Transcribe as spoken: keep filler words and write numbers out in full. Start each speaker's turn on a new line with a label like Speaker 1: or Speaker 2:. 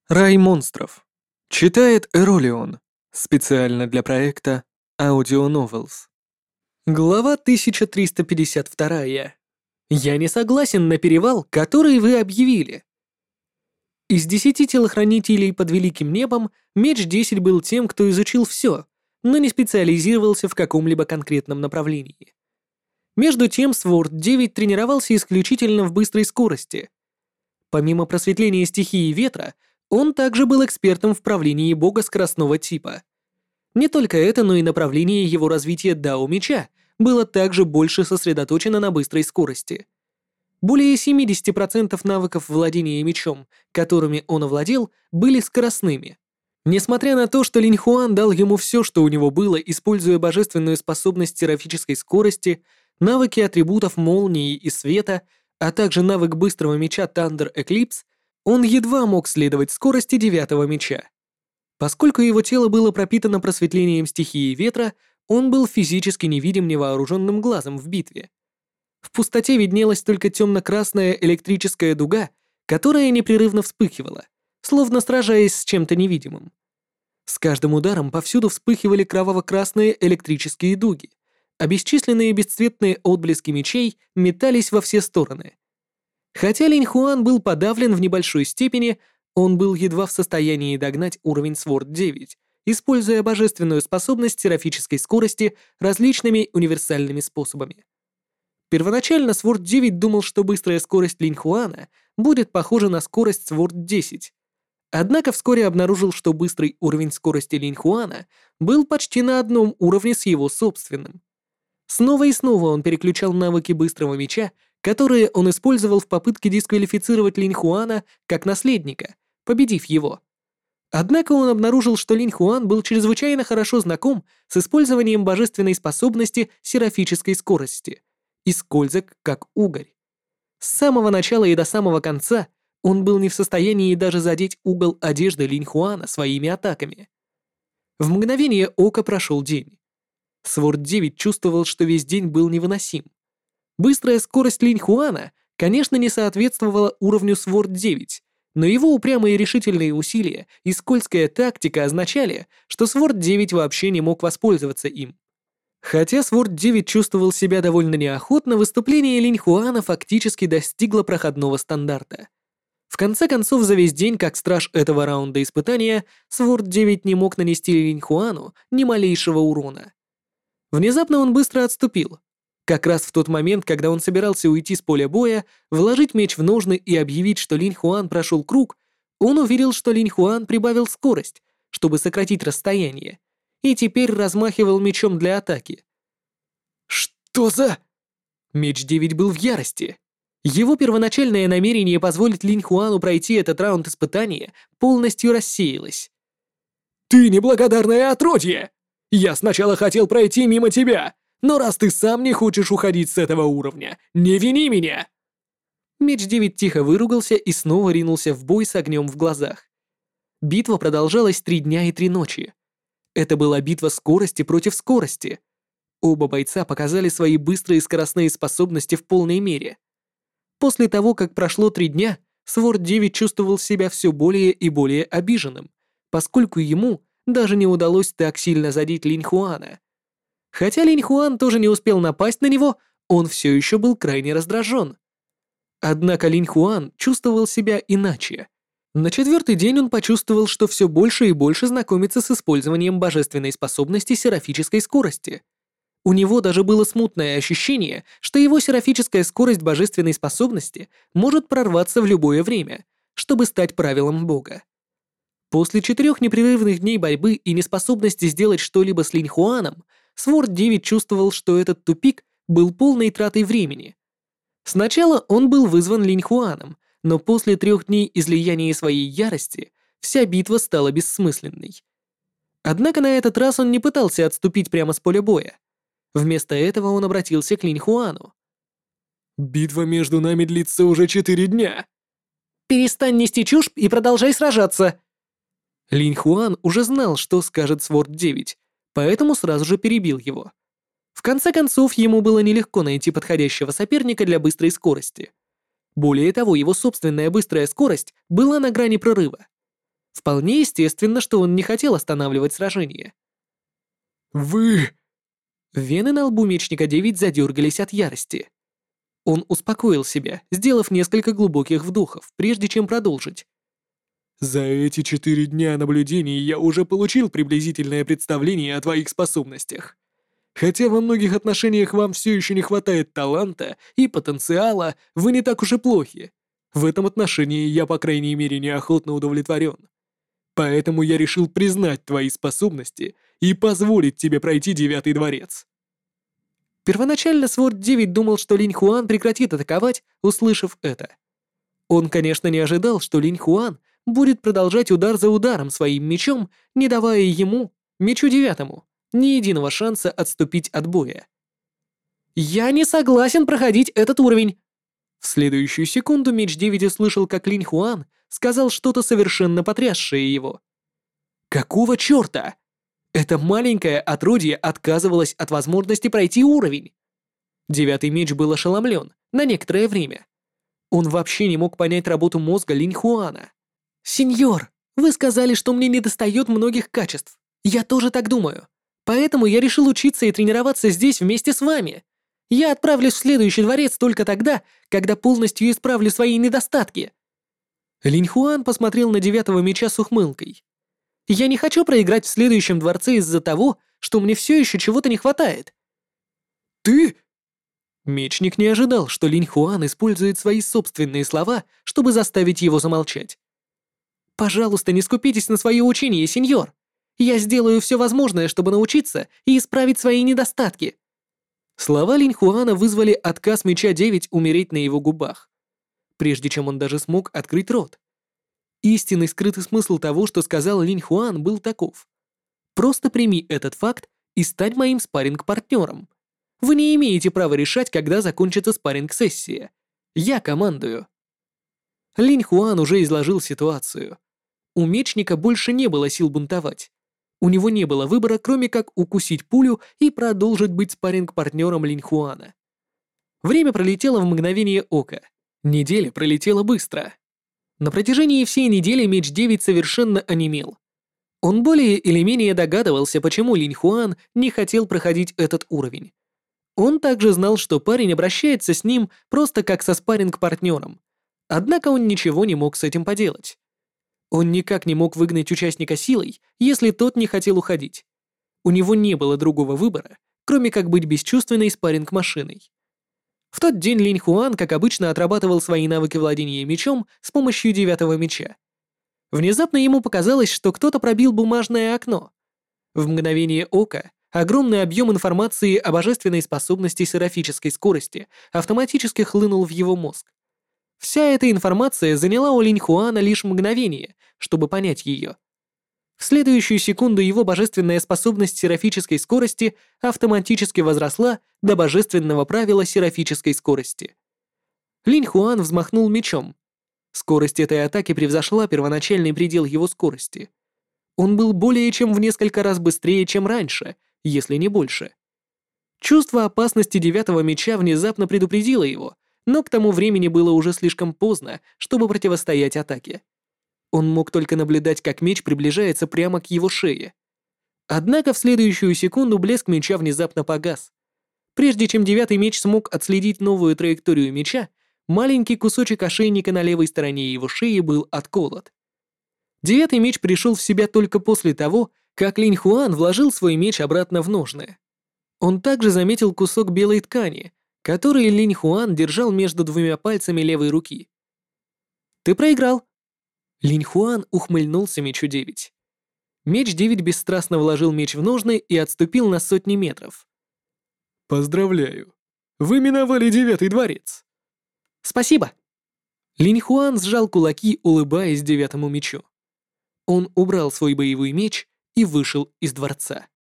Speaker 1: Рай монстров. Читает Эролион. Специально для проекта Audio Novels. Глава тысяча триста пятьдесят два. Я не согласен на перевал, который вы объявили. Из десяти телохранителей под Великим Небом Меч десять был тем, кто изучил все, но не специализировался в каком-либо конкретном направлении. Между тем Сворд девять тренировался исключительно в быстрой скорости. Помимо просветления стихии ветра, он также был экспертом в правлении бога скоростного типа. Не только это, но и направление его развития Дао Меча было также больше сосредоточено на быстрой скорости. Более семьдесят процентов навыков владения мечом, которыми он овладел, были скоростными. Несмотря на то, что Линь Хуан дал ему все, что у него было, используя божественную способность серафической скорости, навыки атрибутов молнии и света, а также навык быстрого меча Thunder Eclipse, он едва мог следовать скорости девятого меча. Поскольку его тело было пропитано просветлением стихии ветра, он был физически невидим невооруженным глазом в битве. В пустоте виднелась только темно-красная электрическая дуга, которая непрерывно вспыхивала, словно сражаясь с чем-то невидимым. С каждым ударом повсюду вспыхивали кроваво-красные электрические дуги, а бесчисленные бесцветные отблески мечей метались во все стороны. Хотя Линь Хуан был подавлен в небольшой степени, он был едва в состоянии догнать уровень Сворд девять, используя божественную способность серафической скорости различными универсальными способами. Первоначально Сворд девять думал, что быстрая скорость Линь Хуана будет похожа на скорость Сворд десять. Однако вскоре обнаружил, что быстрый уровень скорости Линь Хуана был почти на одном уровне с его собственным. Снова и снова он переключал навыки быстрого меча, которые он использовал в попытке дисквалифицировать Линь Хуана как наследника, победив его. Однако он обнаружил, что Линь Хуан был чрезвычайно хорошо знаком с использованием божественной способности серафической скорости и скользок, как угорь. С самого начала и до самого конца он был не в состоянии даже задеть угол одежды Линь Хуана своими атаками. В мгновение ока прошел день. Сворд девять чувствовал, что весь день был невыносим. Быстрая скорость Линь Хуана, конечно, не соответствовала уровню Сворд девять, но его упрямые решительные усилия и скользкая тактика означали, что Сворд девять вообще не мог воспользоваться им. Хотя Сворд девять чувствовал себя довольно неохотно, выступление Линь Хуана фактически достигло проходного стандарта. В конце концов, за весь день, как страж этого раунда испытания, Сворд девять не мог нанести Линь Хуану ни малейшего урона. Внезапно он быстро отступил. Как раз в тот момент, когда он собирался уйти с поля боя, вложить меч в ножны и объявить, что Линь Хуан прошел круг, он увидел, что Линь Хуан прибавил скорость, чтобы сократить расстояние, и теперь размахивал мечом для атаки. Что за... Меч девять был в ярости. Его первоначальное намерение позволить Линь Хуану пройти этот раунд испытания полностью рассеялось. «Ты неблагодарное отродье! Я сначала хотел пройти мимо тебя, но раз ты сам не хочешь уходить с этого уровня, не вини меня!» Меч девять тихо выругался и снова ринулся в бой с огнем в глазах. Битва продолжалась три дня и три ночи. Это была битва скорости против скорости. Оба бойца показали свои быстрые и скоростные способности в полной мере. После того, как прошло три дня, Сворд девять чувствовал себя все более и более обиженным, поскольку ему даже не удалось так сильно задеть Линь Хуана. Хотя Линь Хуан тоже не успел напасть на него, он все еще был крайне раздражен. Однако Линь Хуан чувствовал себя иначе. На четвертый день он почувствовал, что все больше и больше знакомится с использованием божественной способности серафической скорости. У него даже было смутное ощущение, что его серафическая скорость божественной способности может прорваться в любое время, чтобы стать правилом бога. После четырех непрерывных дней борьбы и неспособности сделать что-либо с Линь Хуаном, Сворд девять чувствовал, что этот тупик был полной тратой времени. Сначала он был вызван Линь Хуаном, но после трех дней излияния своей ярости вся битва стала бессмысленной. Однако на этот раз он не пытался отступить прямо с поля боя. Вместо этого он обратился к Линь Хуану. «Битва между нами длится уже четыре дня». «Перестань нести чушь и продолжай сражаться!» Линь Хуан уже знал, что скажет Сворд девять, поэтому сразу же перебил его. В конце концов, ему было нелегко найти подходящего соперника для быстрой скорости. Более того, его собственная быстрая скорость была на грани прорыва. Вполне естественно, что он не хотел останавливать сражение.
Speaker 2: Вы...
Speaker 1: Вены на лбу Мечника девять задергались от ярости. Он успокоил себя, сделав несколько глубоких вдохов, прежде чем продолжить.
Speaker 2: За эти четыре дня наблюдений я уже получил приблизительное представление о твоих способностях. Хотя во многих отношениях вам все еще не хватает таланта и потенциала, вы не так уж и плохи. В этом отношении я, по крайней мере, неохотно удовлетворен. Поэтому я решил признать твои способности и позволить тебе пройти Девятый дворец.
Speaker 1: Первоначально Сворд девять думал, что Линь Хуан прекратит атаковать, услышав это. Он, конечно, не ожидал, что Линь Хуан будет продолжать удар за ударом своим мечом, не давая ему, мечу девятому, ни единого шанса отступить от боя. «Я не согласен проходить этот уровень!» В следующую секунду меч девять услышал, как Линь Хуан сказал что-то совершенно потрясшее его. «Какого чёрта? Это маленькое отродье отказывалось от возможности пройти уровень!» Девятый меч был ошеломлен на некоторое время. Он вообще не мог понять работу мозга Линь Хуана. «Сеньор, вы сказали, что мне недостает многих качеств. Я тоже так думаю. Поэтому я решил учиться и тренироваться здесь вместе с вами. Я отправлюсь в следующий дворец только тогда, когда полностью исправлю свои недостатки». Линь Хуан посмотрел на девятого меча с ухмылкой. «Я не хочу проиграть в следующем дворце из-за того, что мне все еще чего-то не хватает».
Speaker 2: «Ты...»
Speaker 1: Мечник не ожидал, что Линь Хуан использует свои собственные слова, чтобы заставить его замолчать. «Пожалуйста, не скупитесь на свои учения, сеньор. Я сделаю все возможное, чтобы научиться и исправить свои недостатки». Слова Линь Хуана вызвали отказ меча девять умереть на его губах, прежде чем он даже смог открыть рот. Истинный скрытый смысл того, что сказал Линь Хуан, был таков. «Просто прими этот факт и стань моим спарринг-партнером. Вы не имеете права решать, когда закончится спарринг-сессия. Я командую». Линь Хуан уже изложил ситуацию. У мечника больше не было сил бунтовать. У него не было выбора, кроме как укусить пулю и продолжить быть спарринг-партнером Линь Хуана. Время пролетело в мгновение ока. Неделя пролетела быстро. На протяжении всей недели меч девять совершенно онемел. Он более или менее догадывался, почему Линь Хуан не хотел проходить этот уровень. Он также знал, что парень обращается с ним просто как со спарринг-партнером. Однако он ничего не мог с этим поделать. Он никак не мог выгнать участника силой, если тот не хотел уходить. У него не было другого выбора, кроме как быть бесчувственной спарринг-машиной. В тот день Линь Хуан, как обычно, отрабатывал свои навыки владения мечом с помощью девятого меча. Внезапно ему показалось, что кто-то пробил бумажное окно. В мгновение ока огромный объем информации о божественной способности серафической скорости автоматически хлынул в его мозг. Вся эта информация заняла у Линь Хуана лишь мгновение, чтобы понять ее. В следующую секунду его божественная способность серафической скорости автоматически возросла до божественного правила серафической скорости. Линь Хуан взмахнул мечом. Скорость этой атаки превзошла первоначальный предел его скорости. Он был более чем в несколько раз быстрее, чем раньше, если не больше. Чувство опасности девятого меча внезапно предупредило его, но к тому времени было уже слишком поздно, чтобы противостоять атаке. Он мог только наблюдать, как меч приближается прямо к его шее. Однако в следующую секунду блеск меча внезапно погас. Прежде чем девятый меч смог отследить новую траекторию меча, маленький кусочек ошейника на левой стороне его шеи был отколот. Девятый меч пришел в себя только после того, как Линь Хуан вложил свой меч обратно в ножны. Он также заметил кусок белой ткани, который Линь Хуан держал между двумя пальцами левой руки. «Ты проиграл!» Линь Хуан ухмыльнулся мечу девять. Меч девять бесстрастно вложил меч в ножны и отступил на сотни метров.
Speaker 2: «Поздравляю. Вы миновали Девятый дворец».
Speaker 1: «Спасибо!» Линь Хуан сжал кулаки, улыбаясь девятому мечу. Он убрал свой боевой меч и вышел из дворца.